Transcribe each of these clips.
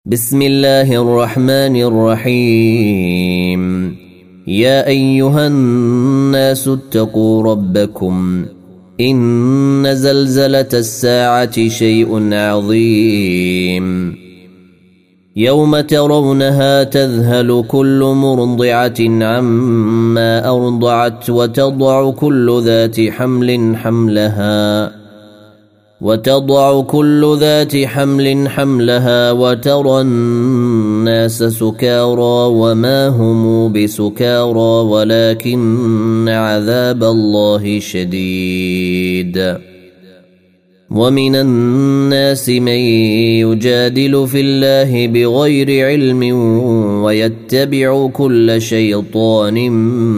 بسم الله الرحمن الرحيم. يا أيها الناس اتقوا ربكم إن زلزلة الساعة شيء عظيم يوم ترونها تذهل كل مرضعة عما أرضعت وتضع كل ذات حمل حملها وترى الناس سكارى وما هم بسكارى ولكن عذاب الله شديد. ومن الناس من يجادل في الله بغير علم ويتبع كل شيطان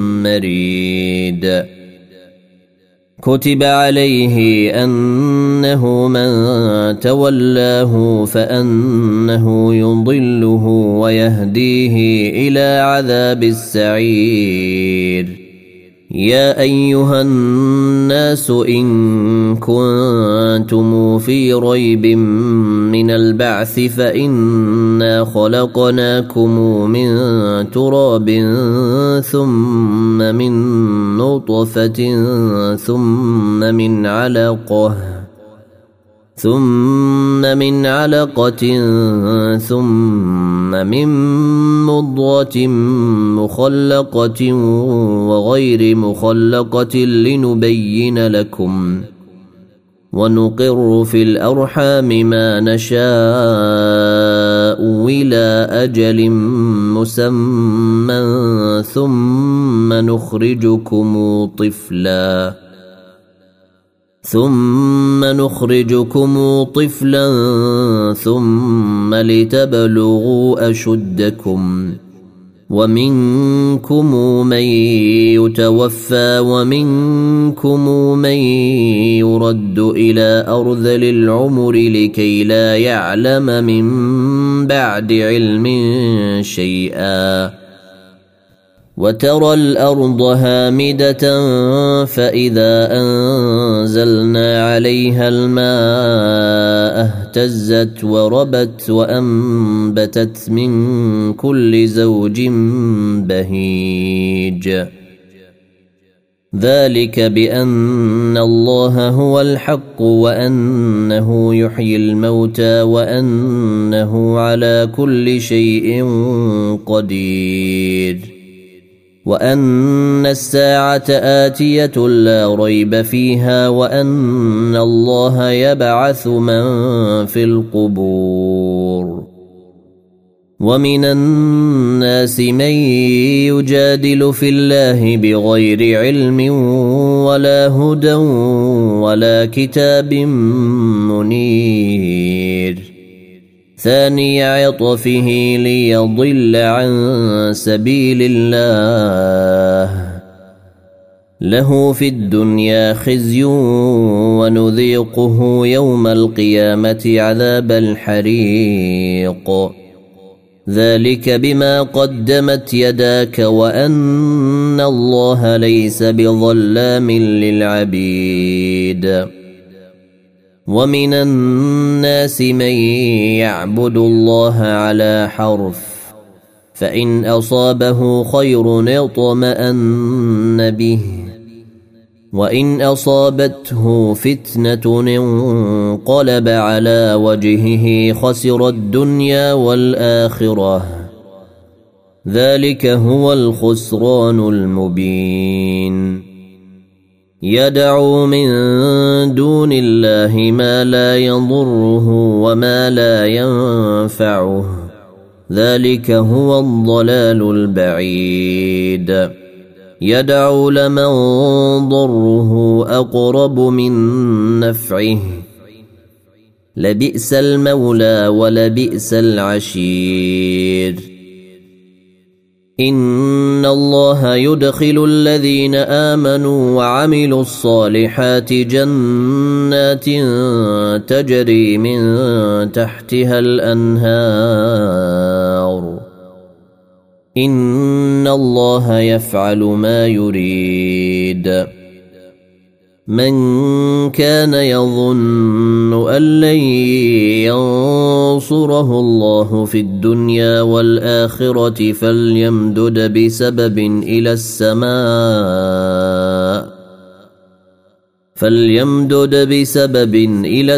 مريد. كتب عليه أنه من تولاه فأنه يضله ويهديه إلى عذاب السعير. يا أيها الناس إن كنتم في ريب من البعث فإنا خلقناكم من تراب ثم من نطفة ثم من علقة ثم من مضغة مخلقة وغير مخلقة لنبين لكم ونقر في الأرحام ما نشاء إلى أجل مسمى ثم نخرجكم طفلا ثم لتبلغوا أشدكم ومنكم من يتوفى ومنكم من يرد إلى أرذل العمر لكي لا يعلم من بعد علم شيئا. وترى الأرض هامدة فإذا أنزلنا عليها الماء اهتزت وربت وأنبتت من كل زوج بهيج. ذلك بأن الله هو الحق وأنه يحيي الموتى وأنه على كل شيء قدير وأن الساعة آتية لا ريب فيها وأن الله يبعث من في القبور. ومن الناس من يجادل في الله بغير علم ولا هدى ولا كتاب منير. ثاني عطفه ليضل عن سبيل الله له في الدنيا خزي ونذيقه يوم القيامة عذاب الحريق. ذلك بما قدمت يداك وأن الله ليس بظلام للعبيد. ومن الناس من يعبد الله على حرف فإن أصابه خير اطمأن به وإن أصابته فتنة انقلب على وجهه خسر الدنيا والآخرة. ذلك هو الخسران المبين. يدعو من دون الله ما لا يضره وما لا ينفعه ذلك هو الضلال البعيد. يدعو لمن ضره أقرب من نفعه لبئس المولى ولبئس العشير. إن الله يدخل الذين آمنوا وعملوا الصالحات جنات تجري من تحتها الأنهار. إن الله يفعل ما يريد. من كان يظن أن لن ينصره الله في الدنيا والآخرة فليمدد بسبب إلى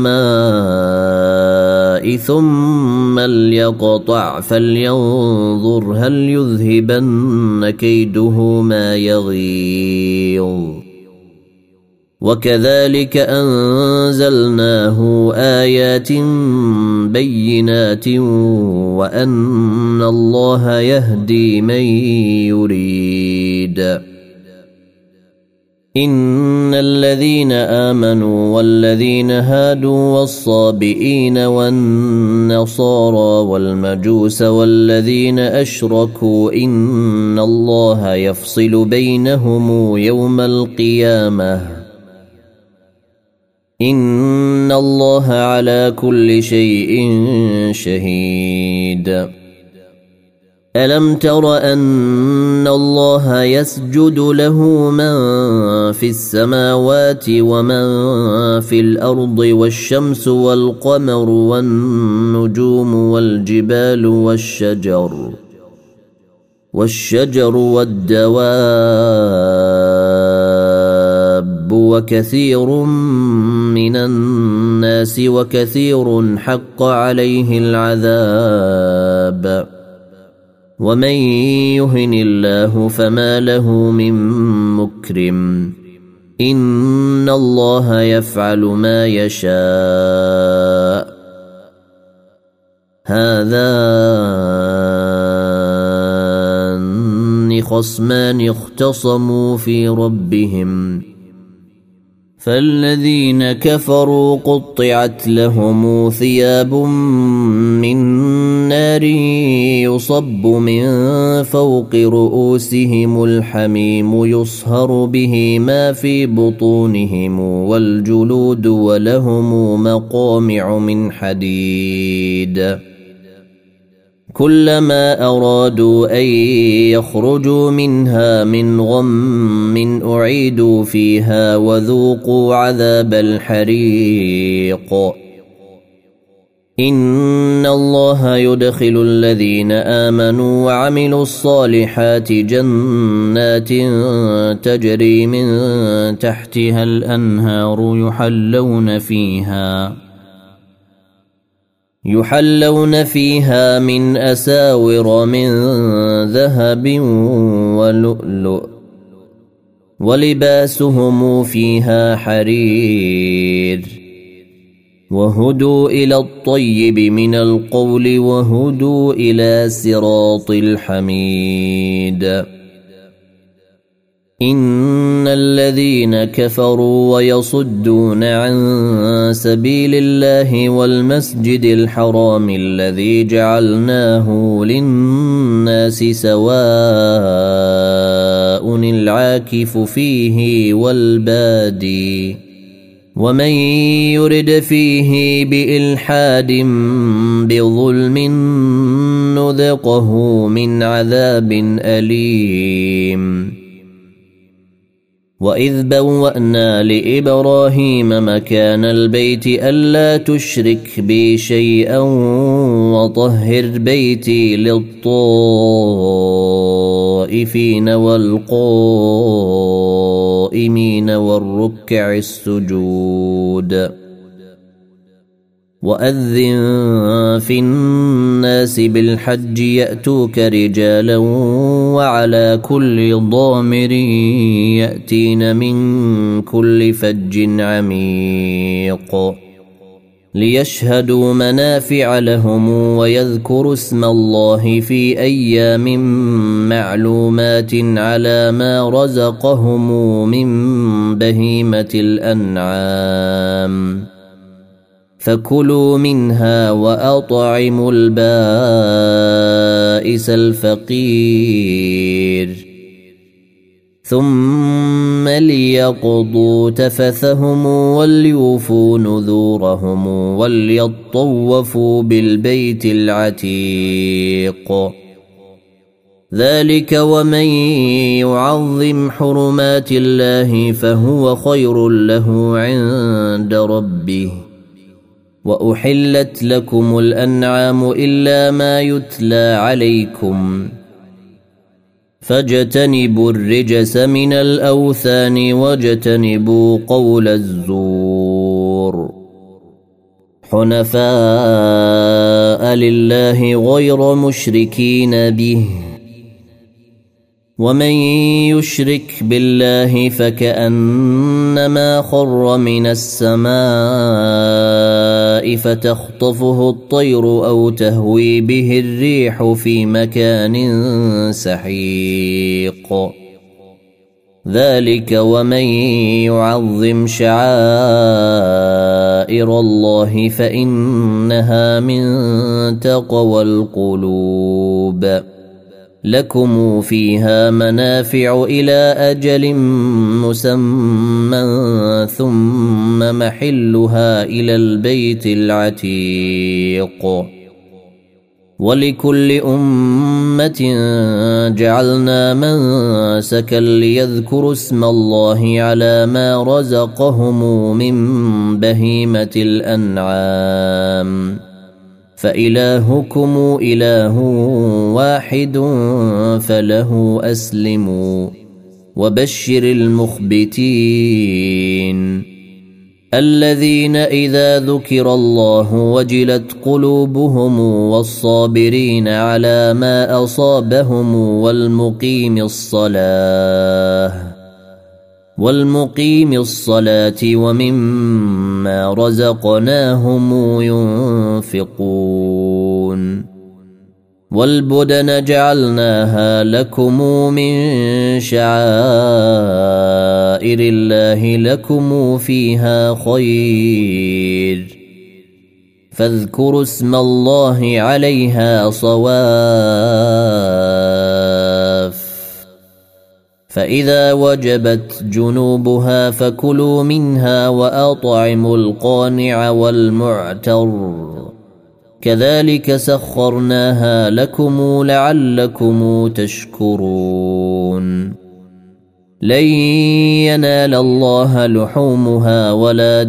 السماء ثم ليقطع فلينظر هل يذهبن كيده ما يغيظ وكذلك أنزلناه آيات بينات وأن الله يهدي من يريد إن الذين آمنوا والذين هادوا والصابئين والنصارى والمجوس والذين أشركوا إن الله يفصل بينهم يوم القيامة إن الله على كل شيء شهيد ألم تر أن الله يسجد له من في السماوات ومن في الأرض والشمس والقمر والنجوم والجبال والشجر والدواب وكثير من الناس وكثير حق عليه العذاب ومن يهن الله فما له من مكرم إن الله يفعل ما يشاء هذان خصمان اختصموا في ربهم فالذين كفروا قطعت لهم ثياب من نار يصب من فوق رؤوسهم الحميم يصهر به ما في بطونهم والجلود ولهم مقامع من حديد كلما أرادوا أن يخرجوا منها من غم أعيدوا فيها وذوقوا عذاب الحريق إن الله يدخل الذين آمنوا وعملوا الصالحات جنات تجري من تحتها الأنهار يحلون فيها من أساور من ذهب ولؤلؤ ولباسهم فيها حرير وهدوا إلى الطيب من القول وهدوا إلى صراط الحميد إن الذين كفروا ويصدون عن سبيل الله والمسجد الحرام الذي جعلناه للناس سواء العاكف فيه والبادي ومن يرد فيه بإلحاد بظلم نذقه من عذاب أليم وإذ بوأنا لإبراهيم مكان البيت ألا تشرك بي شيئا وطهر بيتي للطائفين والقائمين والركع السجود وأذن في الناس بالحج يأتوك رجالا وعلى كل ضامر يأتين من كل فج عميق ليشهدوا منافع لهم ويذكروا اسم الله في أيام معلومات على ما رزقهم من بهيمة الأنعام فكلوا منها وأطعموا البائس الفقير ثم ليقضوا تفثهم وليوفوا نذورهم وليطوفوا بالبيت العتيق ذلك ومن يعظم حرمات الله فهو خير له عند ربه. وأحلت لكم الأنعام إلا ما يتلى عليكم فاجتنبوا الرجس من الأوثان واجتنبوا قول الزور حنفاء لله غير مشركين به. ومن يشرك بالله فكأنما خر من السماء فتخطفه الطير أو تهوي به الريح في مكان سحيق. ذلك ومن يعظم شعائر الله فإنها من تقوى القلوب. لكم فيها منافع إلى أجل مسمى ثم محلها إلى البيت العتيق. ولكل أمة جعلنا منسكا ليذكروا اسم الله على ما رزقهم من بهيمة الأنعام فإلهكم إله واحد فله أسلموا. وبشر المخبتين الذين إذا ذكر الله وجلت قلوبهم والصابرين على ما أصابهم والمقيم الصلاة ومما رزقناهم ينفقون. والبدن جعلناها لكم من شعائر الله لكم فيها خير فاذكروا اسم الله عليها صواف. فإذا وجبت جنوبها فكلوا منها وأطعموا القانع والمعتر كذلك سخرناها لكم لعلكم تشكرون. لن ينال الله لحومها ولا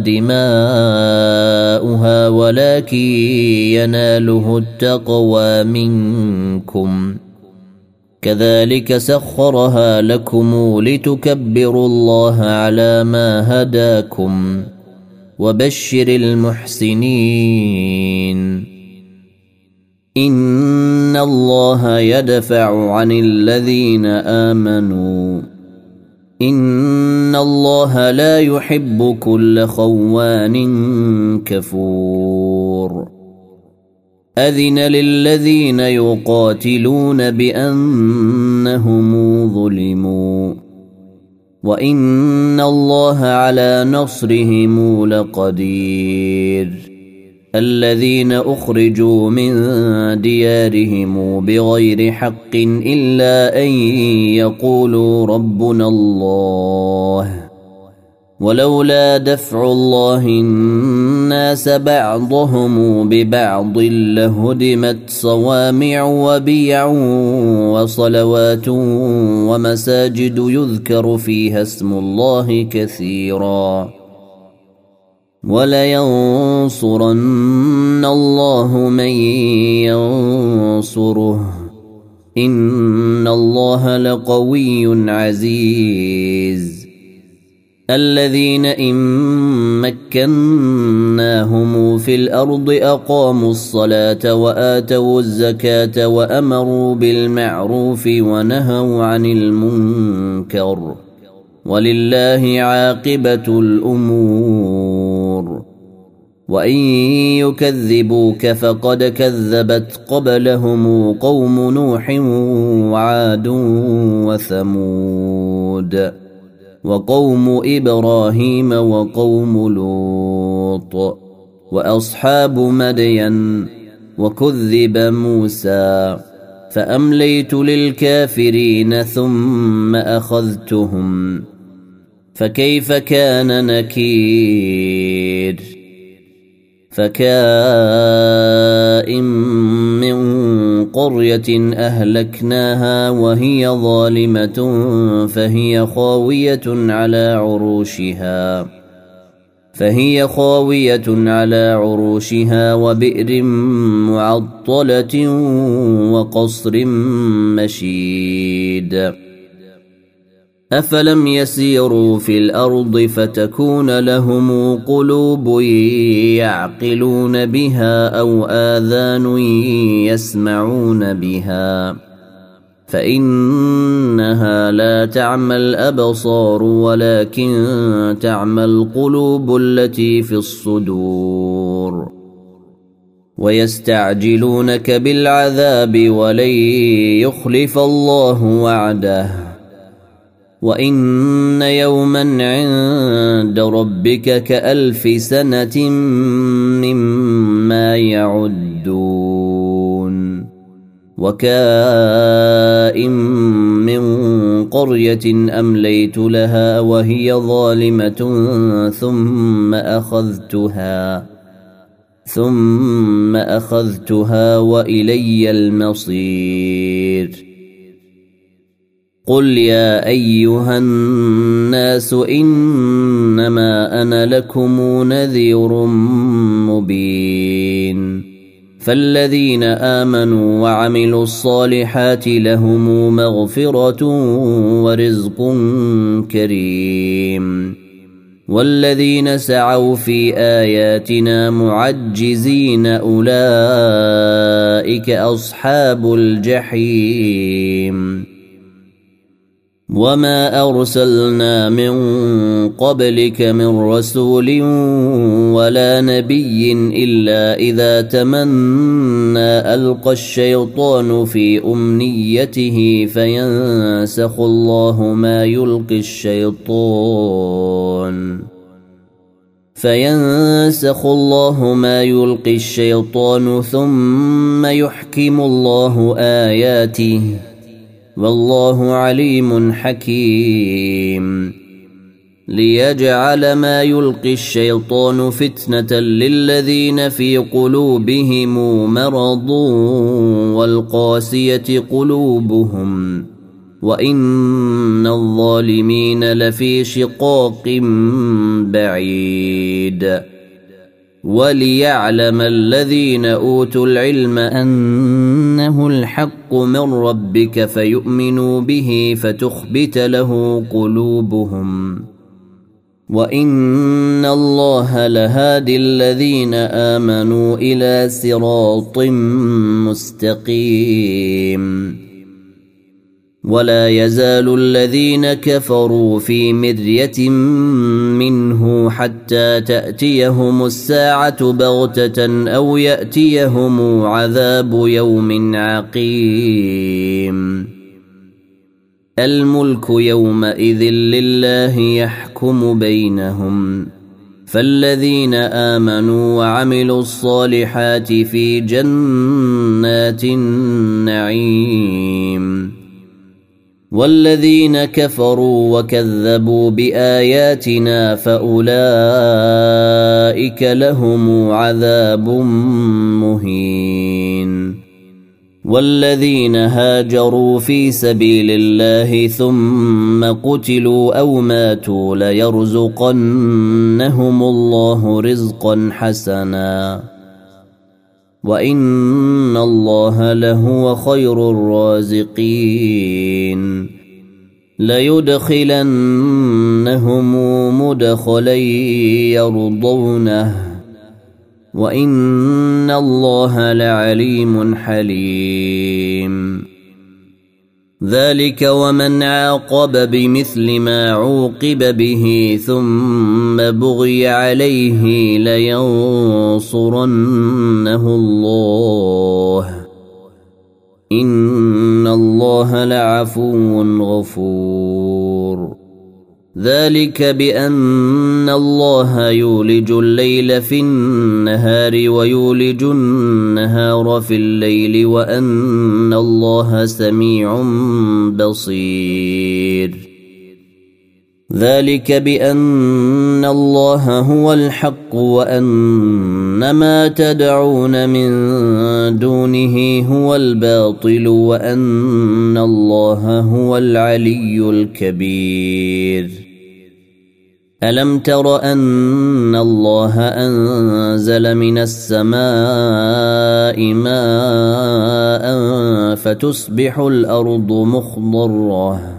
دماؤها ولكن يناله التقوى منكم. كذلك سخرها لكم لتكبروا الله على ما هداكم. وبشر المحسنين إن الله يدفع عن الذين آمنوا إن الله لا يحب كل خوان كفور. أذن للذين يقاتلون بأنهم ظلموا وإن الله على نصرهم لقدير. الذين أخرجوا من ديارهم بغير حق إلا أن يقولوا ربنا الله ولولا دفع الله الناس بعضهم ببعض لهدمت صوامع وبيع وصلوات ومساجد يذكر فيها اسم الله كثيرا ولينصرن الله من ينصره إن الله لقوي عزيز. الذين إن مكناهم في الأرض أقاموا الصلاة وآتوا الزكاة وأمروا بالمعروف ونهوا عن المنكر ولله عاقبة الأمور. وإن يكذبوك فقد كذبت قبلهم قوم نوح وعاد وثمود وقوم إبراهيم وقوم لوط وأصحاب مدين وكذب موسى فأمليت للكافرين ثم أخذتهم فكيف كان نكير. فكائن من قرية أهلكناها وهي ظالمة فهي خاوية على عروشها وبئر معطلة وقصر مشيد أفلم يسيروا في الأرض فتكون لهم قلوب يعقلون بها أو آذان يسمعون بها فإنها لا تعمى الأبصار ولكن تعمى القلوب التي في الصدور ويستعجلونك بالعذاب ولن يخلف الله وعده وإن يوما عند ربك كألف سنة مما يعدون وكائن من قرية أمليت لها وهي ظالمة ثم أخذتها وإلي المصير قل يا أيها الناس إنما أنا لكم نذير مبين فالذين آمنوا وعملوا الصالحات لهم مغفرة ورزق كريم والذين سعوا في آياتنا معجزين أولئك أصحاب الجحيم وما أرسلنا من قبلك من رسول ولا نبي إلا إذا تمنى ألقى الشيطان في أمنيته فينسخ الله ما يلقي الشيطان ثم يحكم الله آياته والله عليم حكيم ليجعل ما يلقي الشيطان فتنة للذين في قلوبهم مرض والقاسية قلوبهم وإن الظالمين لفي شقاق بعيد وليعلم الذين أوتوا العلم أنه الحق من ربك فيؤمنوا به فتخبت له قلوبهم وإن الله لهادي الذين آمنوا إلى صراط مستقيم ولا يزال الذين كفروا في مرية منه حتى تأتيهم الساعة بغتة أو يأتيهم عذاب يوم عقيم الملك يومئذ لله يحكم بينهم فالذين آمنوا وعملوا الصالحات في جنات النعيم والذين كفروا وكذبوا بآياتنا فأولئك لهم عذاب مهين والذين هاجروا في سبيل الله ثم قتلوا أو ماتوا ليرزقنهم الله رزقا حسنا وإن الله لهو خير الرازقين ليدخلنهم مدخلا يرضونه وإن الله لعليم حليم ذلك ومن عاقب بمثل ما عوقب به ثم بغي عليه لينصرنه الله إن الله لعفو غفور ذلك بأن الله يولج الليل في النهار ويولج النهار في الليل وأن الله سميع بصير ذلك بأن الله هو الحق وأن ما تدعون من دونه هو الباطل وأن الله هو العلي الكبير ألم تر أن الله أنزل من السماء ماء فتصبح الأرض مخضرة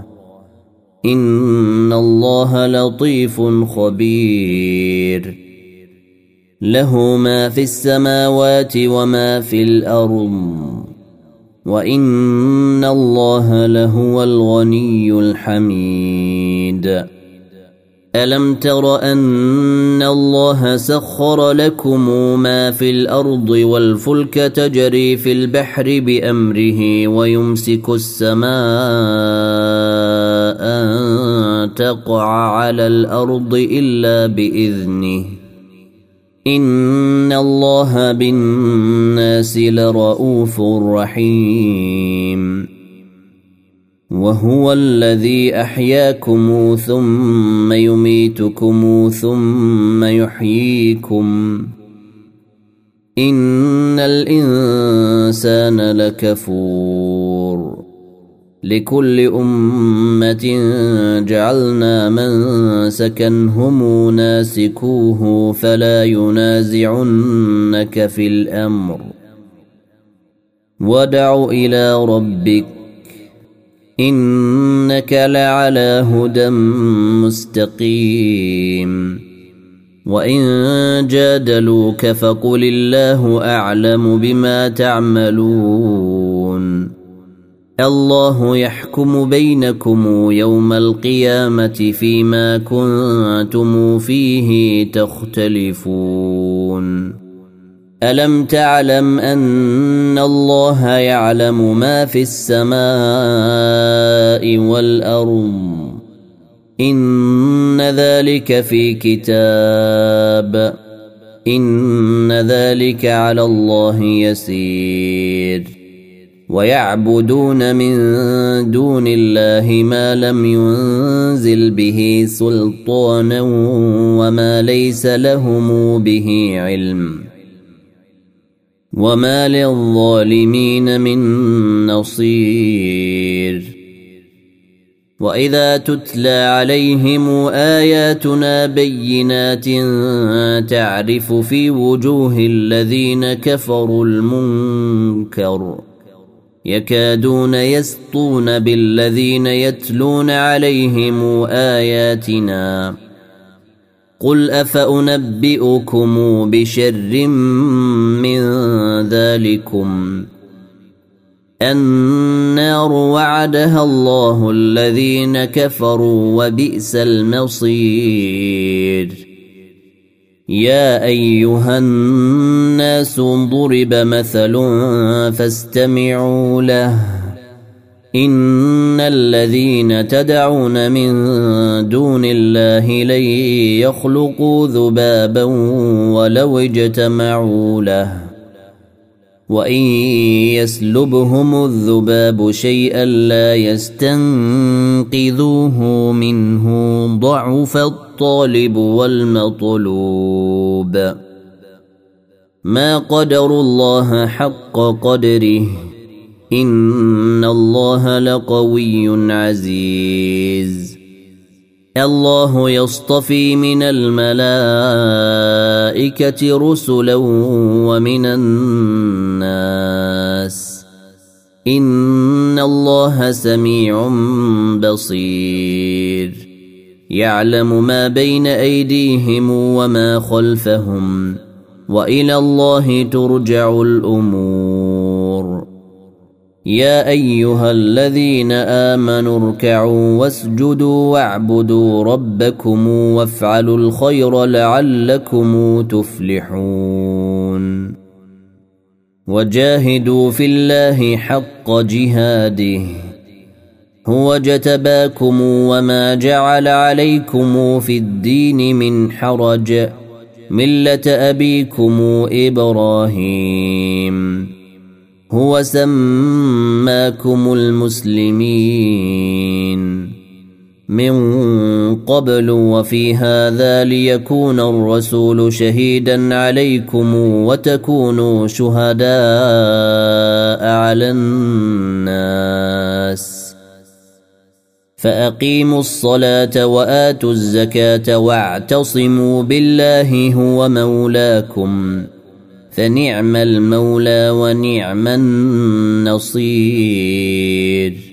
إن الله لطيف خبير له ما في السماوات وما في الأرض وإن الله لهو الغني الحميد ألم تر أن الله سخر لكم ما في الأرض والفلك تجري في البحر بأمره ويمسك السماء أن تقع على الأرض إلا بإذنه إن الله بالناس لرؤوف رحيم وهو الذي أحياكم ثم يميتكم ثم يحييكم إن الإنسان لكفور لكل أمة جعلنا منسكا هم ناسكوه فلا ينازعنك في الأمر وادع إلى ربك إنك لعلى هدى مستقيم وإن جادلوك فقل الله أعلم بما تعملون الله يحكم بينكم يوم القيامة فيما كنتم فيه تختلفون ألم تعلم أن الله يعلم ما في السماء والأرض إن ذلك في كتاب إن ذلك على الله يسير ويعبدون من دون الله ما لم ينزل به سلطانا وما ليس لهم به علم وما للظالمين من نصير وإذا تتلى عليهم آياتنا بينات تعرف في وجوه الذين كفروا المنكر يكادون يسطون بالذين يتلون عليهم آياتنا قل أفأنبئكم بشر من ذلكم النار وعدها الله الذين كفروا وبئس المصير يا أيها الناس ضرب مثل فاستمعوا له إن الذين تدعون من دون الله لن يخلقوا ذبابا ولو اجتمعوا له وإن يسلبهم الذباب شيئا لا يستنقذوه منه ضعف الطالب والمطلوب ما قدروا الله حق قدره إن الله لقوي عزيز الله يصطفي من الملائكة رسلا ومن الناس إن الله سميع بصير يعلم ما بين أيديهم وما خلفهم وإلى الله ترجع الأمور يا أيها الذين آمنوا اركعوا واسجدوا واعبدوا ربكم وافعلوا الخير لعلكم تفلحون وجاهدوا في الله حق جهاده هو اجتباكم وما جعل عليكم في الدين من حرج ملة أبيكم إبراهيم هو سماكم المسلمين من قبل وفي هذا ليكون الرسول شهيدا عليكم وتكونوا شهداء على الناس فأقيموا الصلاة وآتوا الزكاة واعتصموا بالله هو مولاكم فنعم المولى ونعم النصير.